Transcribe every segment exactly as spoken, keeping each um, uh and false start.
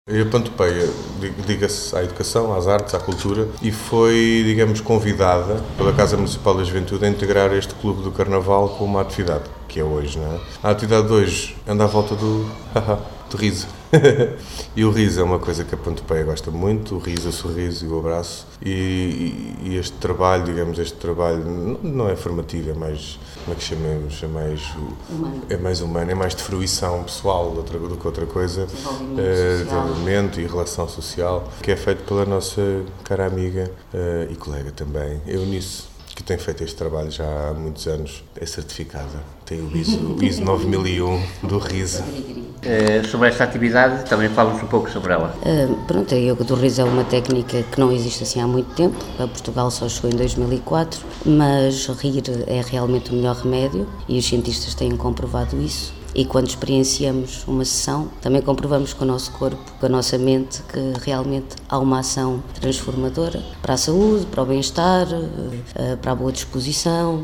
A Pantopeia liga-se à educação, às artes, à cultura e foi, digamos, convidada pela Casa Municipal da Juventude a integrar este Clube do Carnaval com uma atividade, que é hoje, não é? A atividade de hoje anda à volta do, do riso. E o riso é uma coisa que a Pantopeia gosta muito, o riso, o sorriso e o abraço. E, e, e este trabalho, digamos, este trabalho não, não é formativo, é mais, como é que chamemos, é mais, humano. é mais humano, é mais de fruição pessoal do, do que outra coisa, desenvolvimento, uh, social. desenvolvimento e relação social, que é feito pela nossa cara amiga uh, e colega também, Eunice, que tem feito este trabalho já há muitos anos, é certificada, tem o I S O, o I S O nove mil e um do riso. Uh, sobre esta atividade, também falamos um pouco sobre ela. Uh, pronto, a yoga do riso é uma técnica que não existe assim há muito tempo, a Portugal só chegou em dois mil e quatro, mas rir é realmente o melhor remédio e os cientistas têm comprovado isso. E quando experienciamos uma sessão, também comprovamos com o nosso corpo, com a nossa mente, que realmente há uma ação transformadora para a saúde, para o bem-estar, para a boa disposição,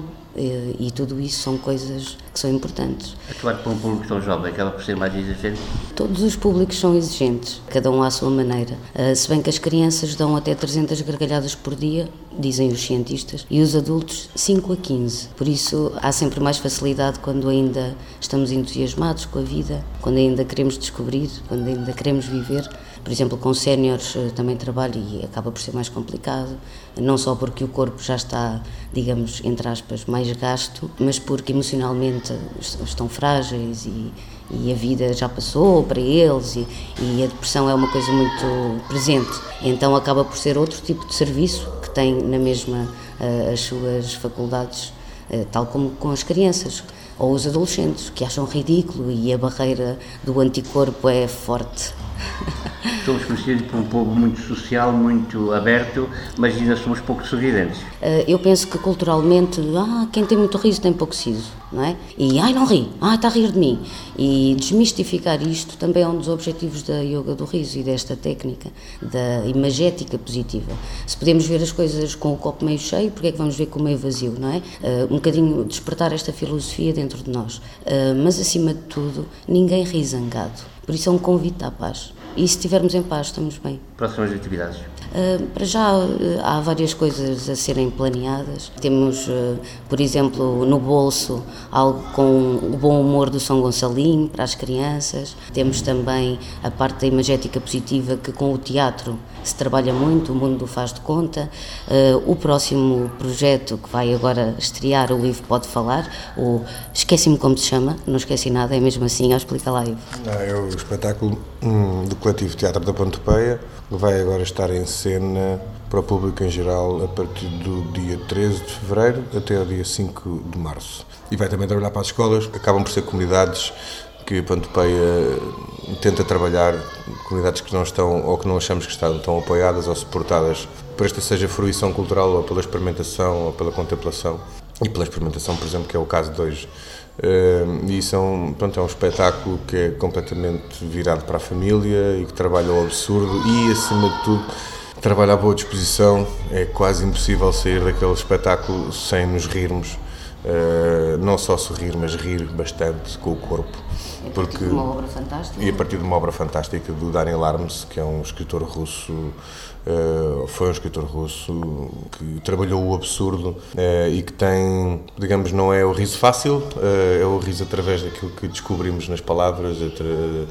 e tudo isso são coisas que são importantes. Atuar para um público tão jovem, acaba por ser mais exigente? Todos os públicos são exigentes, cada um à sua maneira. Se bem que as crianças dão até trezentas gargalhadas por dia, dizem os cientistas, e os adultos cinco a quinze. Por isso há sempre mais facilidade quando ainda estamos entusiasmados com a vida, quando ainda queremos descobrir, quando ainda queremos viver. Por exemplo, com séniores também trabalho e acaba por ser mais complicado, não só porque o corpo já está, digamos, entre aspas, mais gasto, mas porque emocionalmente estão frágeis e, e a vida já passou para eles e, e a depressão é uma coisa muito presente. Então acaba por ser outro tipo de serviço que tem na mesma uh, as suas faculdades, uh, tal como com as crianças. Ou os adolescentes, que acham ridículo e a barreira do anticorpo é forte. Somos conhecidos por um povo muito social, muito aberto, mas ainda somos pouco sorridentes. Eu penso que culturalmente, ah, quem tem muito riso tem pouco siso, não é? E, ai, não ri, ah, está a rir de mim. E desmistificar isto também é um dos objetivos da yoga do riso e desta técnica, da imagética positiva. Se podemos ver as coisas com o copo meio cheio, porque é que vamos ver com o meio vazio, não é? Um bocadinho despertar esta filosofia dentro de nós. Mas, acima de tudo, ninguém ri zangado. Por isso é um convite à paz. E se estivermos em paz, estamos bem. Próximas atividades? Uh, para já uh, há várias coisas a serem planeadas. Temos, uh, por exemplo, no bolso, algo com o bom humor do São Gonçalinho para as crianças. Temos também a parte da imagética positiva, que com o teatro se trabalha muito, o mundo do faz de conta. Uh, o próximo projeto que vai agora estrear, o Ivo pode falar, o Esqueci-me como se chama, não esqueci nada, é mesmo assim, ó, explica lá, Ivo. Ah, é o espetáculo hum, do Coletivo Teatro da Pantopeia, que vai agora estar em cena para o público em geral a partir do dia treze de fevereiro até ao dia cinco de março. E vai também trabalhar para as escolas, acabam por ser comunidades que a Pantopeia tenta trabalhar, comunidades que não estão, ou que não achamos que estão, estão apoiadas ou suportadas por esta seja fruição cultural, ou pela experimentação, ou pela contemplação, e pela experimentação, por exemplo, que é o caso de hoje. Uh, e são, pronto, é um espetáculo que é completamente virado para a família e que trabalha o absurdo e, acima de tudo, trabalha a boa disposição. É quase impossível sair daquele espetáculo sem nos rirmos, uh, não só sorrir, mas rir bastante com o corpo. E a partir porque, de uma obra fantástica. E a partir de uma obra fantástica do Daniel Arms, que é um escritor russo, uh, foi um escritor russo que trabalhou o absurdo uh, e que tem, digamos, não é o riso fácil, uh, é o riso através daquilo que descobrimos nas palavras, uh,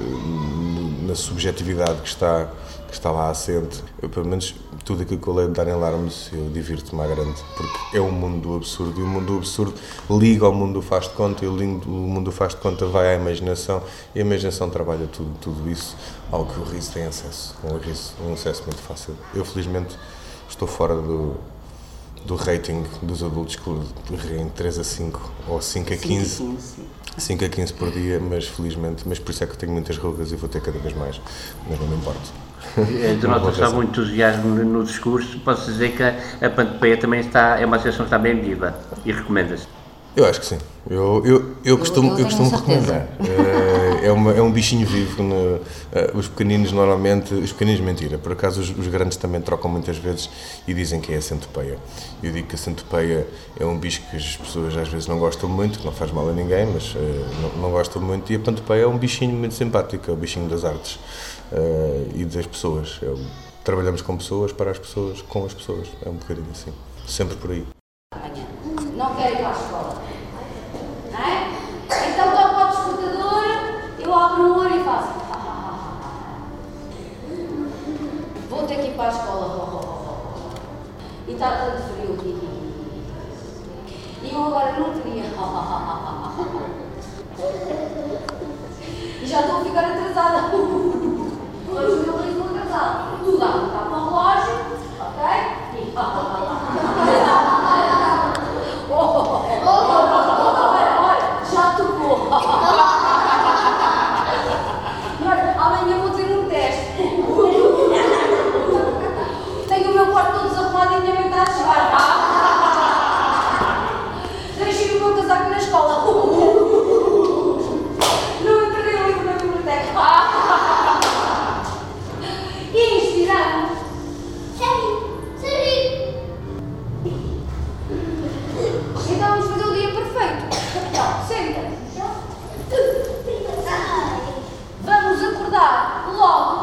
na subjetividade que está, que está lá assente. Eu, pelo menos tudo aquilo que eu leio de Daniel Arms, eu divirto-me à grande, porque é o mundo do absurdo, e o mundo do absurdo liga ao mundo do faz de conta, e o mundo do faz de conta vai à imaginação, e a imaginação trabalha tudo, tudo isso, ao que o riso tem acesso, um riso, um acesso muito fácil. Eu, felizmente, estou fora do, do rating dos adultos que riem três a cinco, ou cinco a quinze, cinco a quinze por dia, mas felizmente, mas por isso é que eu tenho muitas rugas e vou ter cada vez mais, mas não me importo. Denota-se algum entusiasmo no discurso. Posso dizer que a Pantopeia também está, é uma associação que está bem viva e recomenda-se? Eu acho que sim. Eu, eu, eu, eu costumo, eu, eu costumo recomendar. Uh, é, uma, é um bichinho vivo. No, uh, os pequeninos normalmente, os pequeninos mentira, por acaso os, os grandes também trocam muitas vezes e dizem que é a centopeia. Eu digo que a centopeia é um bicho que as pessoas às vezes não gostam muito, que não faz mal a ninguém, mas uh, não, não gostam muito, e a pantopeia é um bichinho muito simpático, é o bichinho das artes uh, e das pessoas. É o, trabalhamos com pessoas, para as pessoas, com as pessoas, é um bocadinho assim, sempre por aí. Não quero ir para a escola, não é? Então toco ao despertador, eu abro o olho e faço. Vou ter que ir para a escola. E está tanto frio. E eu agora não queria. E já estou a ficar atrasada. Hoje o meu ritmo atrasado. Tudo a apontar para o relógio, ok? E olha, já tocou. Amanhã vou ter um teste. Tenho o meu quarto todo desarrumado e a minha mãe está a chegar. Deixei o meu casaco na escola. Não entreguei o livro na biblioteca. E inspiramos. Então vamos fazer o dia perfeito. Então, senta. Vamos acordar logo